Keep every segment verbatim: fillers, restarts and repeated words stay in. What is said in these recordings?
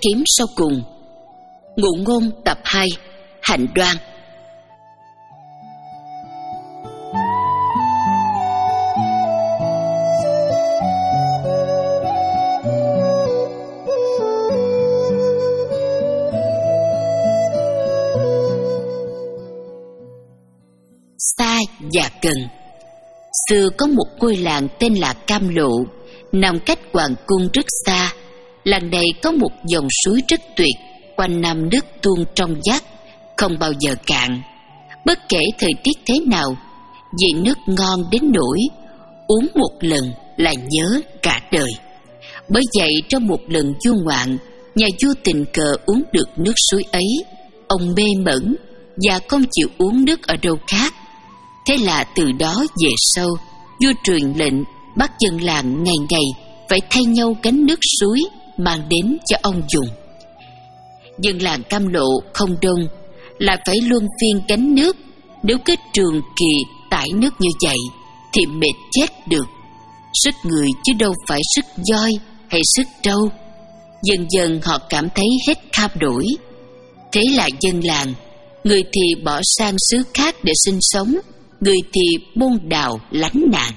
kiếm sau cùng. Ngụ ngôn tập hai. Hạnh đoan. Xa và gần. Xưa có một ngôi làng tên là Cam Lộ, nằm cách hoàng cung rất xa. Làng này có một dòng suối rất tuyệt, quanh năm nước tuôn trong vắt, không bao giờ cạn. Bất kể thời tiết thế nào, vì nước ngon đến nỗi uống một lần là nhớ cả đời. Bởi vậy trong một lần du ngoạn, nhà vua tình cờ uống được nước suối ấy. Ông mê mẩn và không chịu uống nước ở đâu khác. Thế là từ đó về sau, vua truyền lệnh bắt dân làng ngày ngày phải thay nhau gánh nước suối mang đến cho ông dùng. Dân làng Cam Lộ không đông, lại phải luân phiên gánh nước. Nếu cứ trường kỳ tải nước như vậy thì mệt chết được. Sức người chứ đâu phải sức voi hay sức trâu. Dần dần họ cảm thấy hết kham nổi. Thế là dân làng, người thì bỏ sang xứ khác để sinh sống, người thì buôn đào lánh nạn.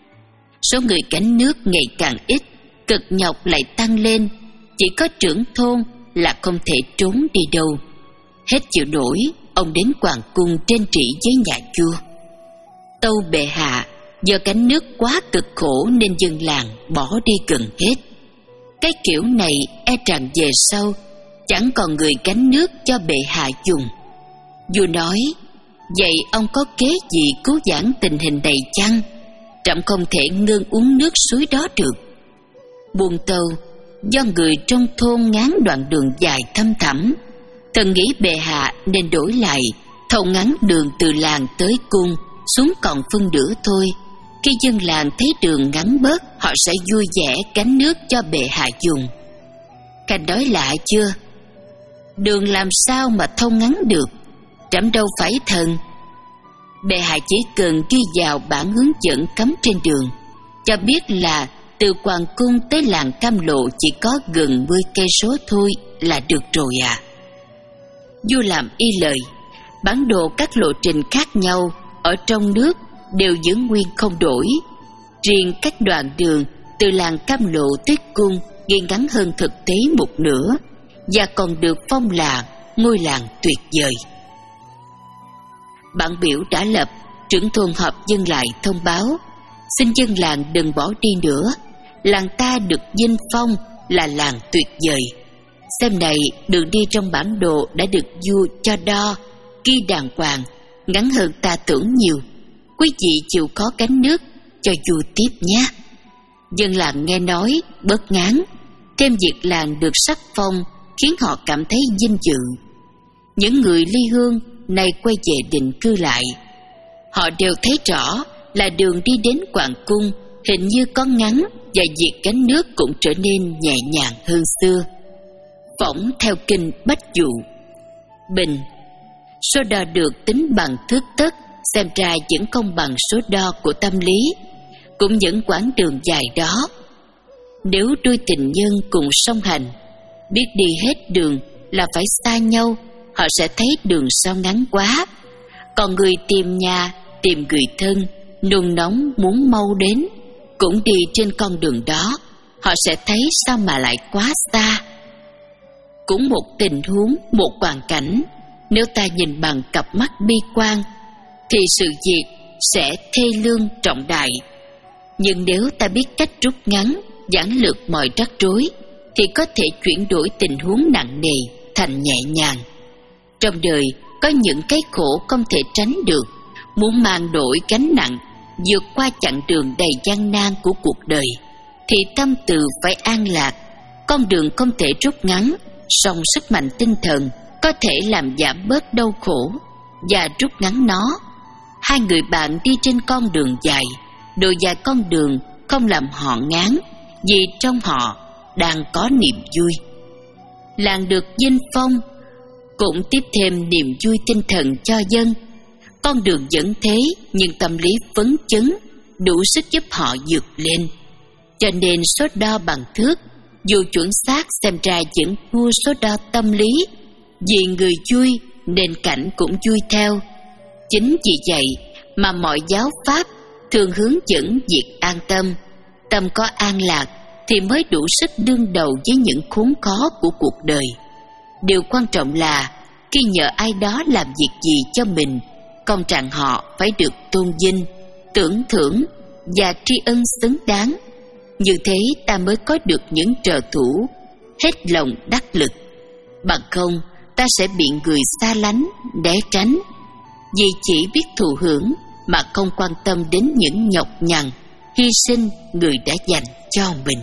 Số người gánh nước ngày càng ít, cực nhọc lại tăng lên. Chỉ có trưởng thôn là không thể trốn đi đâu. Hết chịu nổi, ông đến hoàng cung trên trị với nhà vua. Tâu bệ hạ, do gánh nước quá cực khổ nên dân làng bỏ đi gần hết. Cái kiểu này e rằng về sau chẳng còn người gánh nước cho bệ hạ dùng. Vua nói, vậy ông có kế gì cứu vãn tình hình này chăng? Trẫm không thể ngưng uống nước suối đó được. Buông tâu, do người trong thôn ngán đoạn đường dài thăm thẳm, thần nghĩ bệ hạ nên đổi lại, thâu ngắn đường từ làng tới cung xuống còn phân nửa thôi. Khi dân làng thấy đường ngắn bớt, họ sẽ vui vẻ gánh nước cho bệ hạ dùng. Khanh nói lạ chưa? Đường làm sao mà thâu ngắn được? Trẫm đâu phải thần. Bệ hạ chỉ cần ghi vào bản hướng dẫn cấm trên đường, cho biết là từ hoàng cung tới làng Cam Lộ chỉ có gần mười cây số thôi là được rồi à. Vua làm y lời. Bản đồ các lộ trình khác nhau ở trong nước đều giữ nguyên không đổi. Riêng các đoạn đường từ làng Cam Lộ tới cung ghi ngắn hơn thực tế một nửa, và còn được phong là ngôi làng tuyệt vời. Bản biểu đã lập, trưởng thôn họp dân lại thông báo, xin dân làng đừng bỏ đi nữa. Làng ta được vinh phong là làng tuyệt vời. Xem này, đường đi trong bản đồ đã được vua cho đo, ghi đàng hoàng, ngắn hơn ta tưởng nhiều. Quý vị chịu khó gánh nước cho vua tiếp nhé. Dân làng nghe nói bớt ngán, thêm việc làng được sắc phong khiến họ cảm thấy vinh dự. Những người ly hương nay quay về định cư lại. Họ đều thấy rõ là đường đi đến hoàng cung hình như có ngắn, và việc gánh nước cũng trở nên nhẹ nhàng hơn xưa. Phỏng theo kinh Bách Dụ. Bình, số đo được tính bằng thước tấc, xem ra vẫn không bằng số đo của tâm lý, cũng những quãng đường dài đó. Nếu đôi tình nhân cùng song hành, biết đi hết đường là phải xa nhau, họ sẽ thấy đường sao ngắn quá. Còn người tìm nhà, tìm người thân, nôn nóng muốn mau đến, cũng đi trên con đường đó, họ sẽ thấy sao mà lại quá xa. Cũng một tình huống, một hoàn cảnh, nếu ta nhìn bằng cặp mắt bi quan thì sự việc sẽ thê lương trọng đại. Nhưng nếu ta biết cách rút ngắn, giản lược mọi rắc rối, thì có thể chuyển đổi tình huống nặng nề thành nhẹ nhàng. Trong đời có những cái khổ không thể tránh được. Muốn mang đổi gánh nặng, vượt qua chặng đường đầy gian nan của cuộc đời, thì tâm từ phải an lạc. Con đường không thể rút ngắn, song sức mạnh tinh thần có thể làm giảm bớt đau khổ và rút ngắn nó. Hai người bạn đi trên con đường dài, độ dài con đường không làm họ ngán, vì trong họ đang có niềm vui. Làng được vinh phong cũng tiếp thêm niềm vui tinh thần cho dân. Con đường vẫn thế, nhưng tâm lý phấn chấn đủ sức giúp họ vượt lên. Cho nên số đo bằng thước Dù chuẩn xác xem ra vẫn thua số đo tâm lý, vì người vui nên cảnh cũng vui theo. Chính vì vậy mà mọi giáo pháp thường hướng dẫn việc an tâm. Tâm có an lạc thì mới đủ sức đương đầu với những khốn khó của cuộc đời. Điều quan trọng là khi nhờ ai đó làm việc gì cho mình, công trạng họ phải được tôn vinh, tưởng thưởng và tri ân xứng đáng. Như thế ta mới có được những trợ thủ hết lòng đắc lực. Bằng không ta sẽ bị người xa lánh, né tránh, vì chỉ biết thụ hưởng mà không quan tâm đến những nhọc nhằn, hy sinh người đã dành cho mình.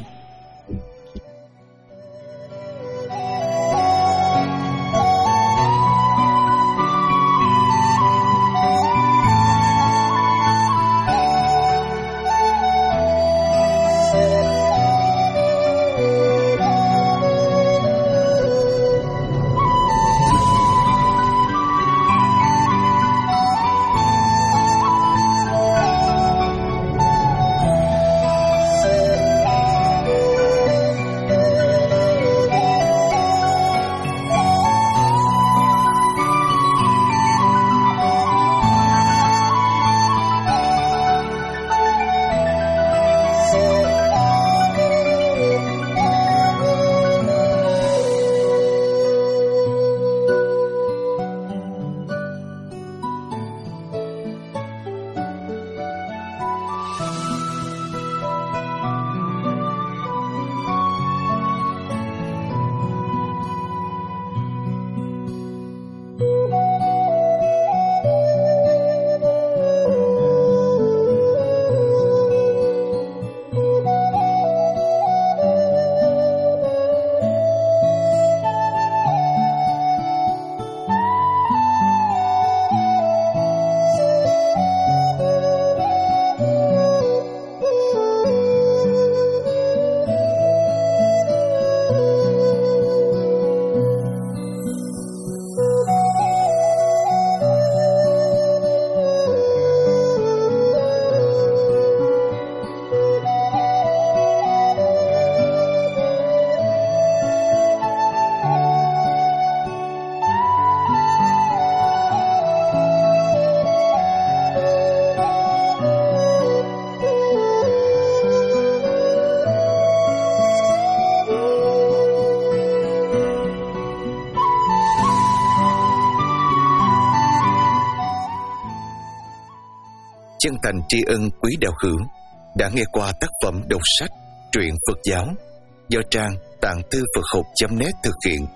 Chân thành tri ân quý đạo hữu đã nghe qua tác phẩm đọc sách truyện Phật giáo do trang tạng thư Phật học chấm net thực hiện.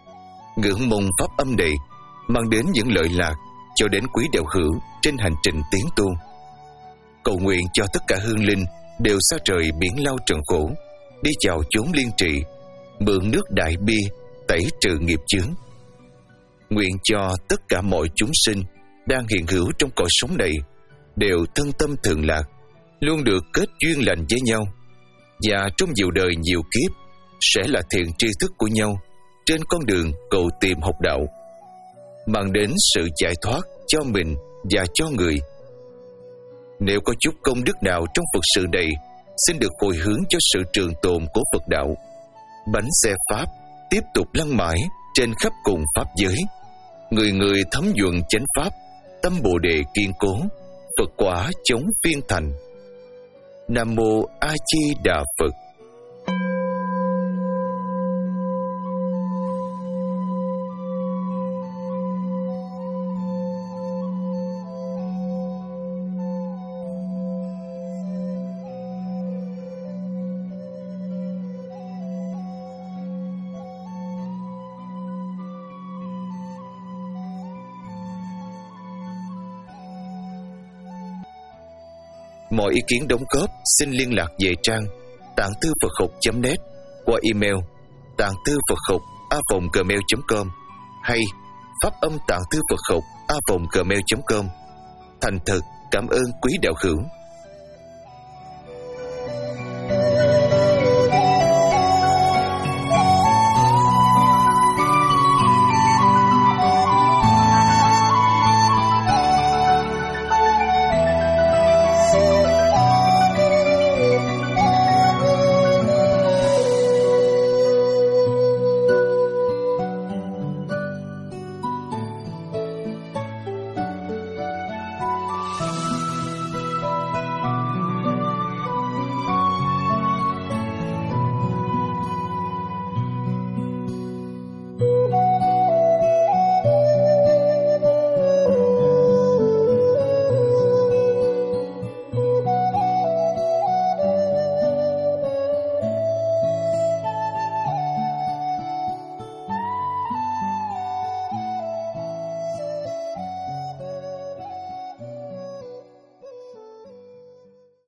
Ngưỡng mong pháp âm này mang đến những lợi lạc cho đến quý đạo hữu trên hành trình tiến tu. Cầu nguyện cho tất cả hương linh đều xa trời biển lao trần khổ, đi chào chốn liên trị, mượn nước đại bi tẩy trừ nghiệp chướng. Nguyện cho tất cả mọi chúng sinh đang hiện hữu trong cõi sống này đều thân tâm thường lạc, luôn được kết duyên lành với nhau, và trong nhiều đời nhiều kiếp sẽ là thiện tri thức của nhau trên con đường cầu tìm học đạo, mang đến sự giải thoát cho mình và cho người. Nếu có chút công đức nào trong Phật sự này, xin được hồi hướng cho sự trường tồn của Phật đạo. Bánh xe Pháp tiếp tục lăn mãi trên khắp cùng Pháp giới, người người thấm nhuận chánh Pháp, tâm Bồ Đề kiên cố, Phật quả chống phiên thành. Nam Mô A Di Đà Phật. Mọi ý kiến đóng góp xin liên lạc về trang tạng thư Phật học chấm net qua email tạng thư Phật học a vòng gmail chấm com hay pháp âm tạng thư Phật học a vòng gmail chấm com. Thành thật cảm ơn quý đạo hữu.